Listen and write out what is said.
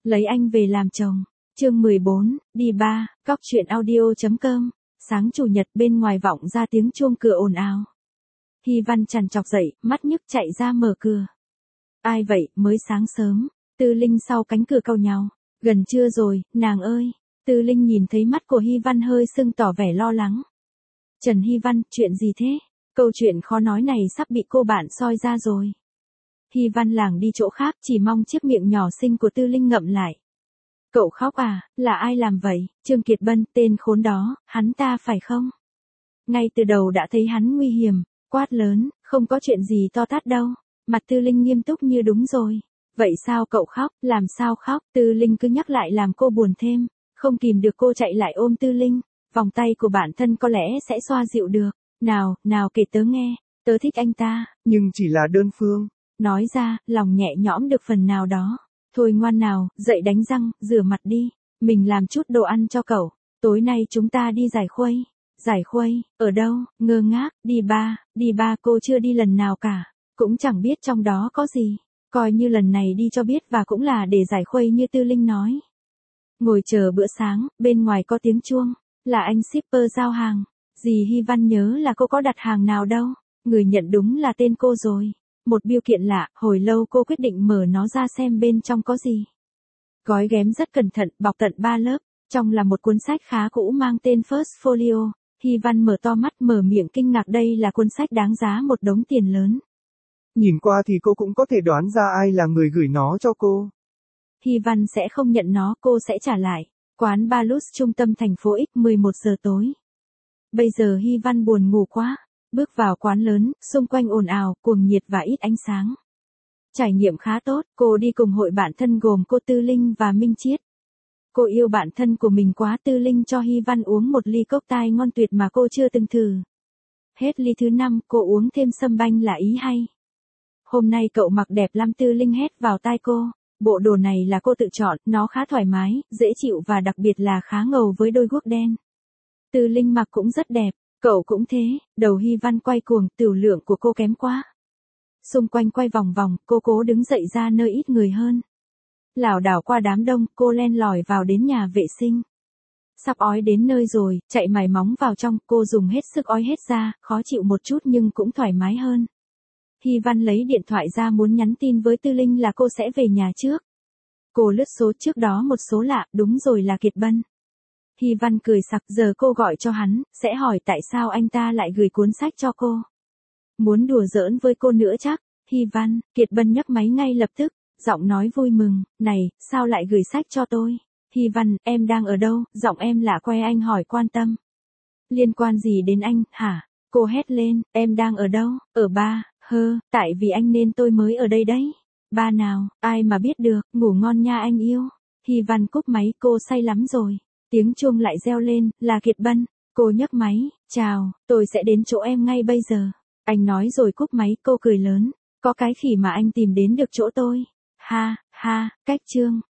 Lấy anh về làm chồng. Chương 14, đi ba, góc truyện audio.com. Sáng chủ nhật bên ngoài vọng ra tiếng chuông cửa ồn ào. Hy Văn trằn trọc dậy, mắt nhức chạy ra mở cửa. Ai vậy, mới sáng sớm. Tư Linh sau cánh cửa cau nhàu. Gần trưa rồi, nàng ơi. Tư Linh nhìn thấy mắt của Hy Văn hơi sưng tỏ vẻ lo lắng. Trần Hy Văn, chuyện gì thế? Câu chuyện khó nói này sắp bị cô bạn soi ra rồi. Hy Văn lảng đi chỗ khác, chỉ mong chiếc miệng nhỏ xinh của Tư Linh ngậm lại. Cậu khóc à, là ai làm vậy? Trương Kiệt Bân, tên khốn đó, hắn ta phải không? Ngay từ đầu đã thấy hắn nguy hiểm, quát lớn, không có chuyện gì to tát đâu. Mặt Tư Linh nghiêm túc như đúng rồi. Vậy sao cậu khóc, làm sao khóc? Tư Linh cứ nhắc lại làm cô buồn thêm. Không kìm được cô chạy lại ôm Tư Linh. Vòng tay của bản thân có lẽ sẽ xoa dịu được. Nào kể tớ nghe, tớ thích anh ta. Nhưng chỉ là đơn phương. Nói ra, lòng nhẹ nhõm được phần nào đó. Thôi ngoan nào, dậy đánh răng, rửa mặt đi. Mình làm chút đồ ăn cho cậu. Tối nay chúng ta đi giải khuây. Giải khuây, ở đâu? Ngơ ngác, đi ba cô chưa đi lần nào cả. Cũng chẳng biết trong đó có gì. Coi như lần này đi cho biết và cũng là để giải khuây như Tư Linh nói. Ngồi chờ bữa sáng, bên ngoài có tiếng chuông. Là anh shipper giao hàng. Dì Hy Văn nhớ là cô có đặt hàng nào đâu. Người nhận đúng là tên cô rồi. Một bưu kiện lạ, hồi lâu cô quyết định mở nó ra xem bên trong có gì. Gói ghém rất cẩn thận, bọc tận 3 lớp. Trong là một cuốn sách khá cũ mang tên First Folio. Hy Văn mở to mắt mở miệng kinh ngạc, đây là cuốn sách đáng giá một đống tiền lớn. Nhìn qua thì cô cũng có thể đoán ra ai là người gửi nó cho cô. Hy Văn sẽ không nhận nó, cô sẽ trả lại. Quán Balus trung tâm thành phố X 11 giờ tối. Bây giờ Hy Văn buồn ngủ quá. Bước vào quán lớn, xung quanh ồn ào, cuồng nhiệt và ít ánh sáng. Trải nghiệm khá tốt, cô đi cùng hội bạn thân gồm cô Tư Linh và Minh Chiết. Cô yêu bạn thân của mình quá. Tư Linh cho Hy Văn uống một ly cocktail ngon tuyệt mà cô chưa từng thử. Hết ly thứ 5, cô uống thêm sâm banh là ý hay. Hôm nay cậu mặc đẹp lắm, Tư Linh hét vào tai cô. Bộ đồ này là cô tự chọn, nó khá thoải mái, dễ chịu và đặc biệt là khá ngầu với đôi guốc đen. Tư Linh mặc cũng rất đẹp, cậu cũng thế. Đầu Hy Văn quay cuồng, tiểu lượng của cô kém quá. Xung quanh quay vòng vòng, cô cố đứng dậy ra nơi ít người hơn. Lảo đảo qua đám đông, cô len lỏi vào đến nhà vệ sinh. Sắp ói đến nơi rồi, chạy mài móng vào trong, cô dùng hết sức ói hết ra, khó chịu một chút nhưng cũng thoải mái hơn. Hy Văn lấy điện thoại ra muốn nhắn tin với Tư Linh là cô sẽ về nhà trước. Cô lướt số trước đó một số lạ, đúng rồi là Kiệt Bân. Hy Văn cười sặc, giờ cô gọi cho hắn, sẽ hỏi tại sao anh ta lại gửi cuốn sách cho cô. Muốn đùa giỡn với cô nữa chắc. Hy Văn, Kiệt Bân nhấc máy ngay lập tức, giọng nói vui mừng, này, sao lại gửi sách cho tôi? Hy Văn, em đang ở đâu? Giọng em lạ que, anh hỏi quan tâm. Liên quan gì đến anh, hả? Cô hét lên, em đang ở đâu? Ở ba, tại vì anh nên tôi mới ở đây đấy. Ba nào, ai mà biết được, ngủ ngon nha anh yêu. Hy Văn cúp máy, cô say lắm rồi. Tiếng chuông lại reo lên, là Kiệt Bân. Cô nhấc máy, chào, tôi sẽ đến chỗ em ngay bây giờ. Anh nói rồi cúp máy, cô cười lớn. Có cái khỉ mà anh tìm đến được chỗ tôi. Ha, cách Trương,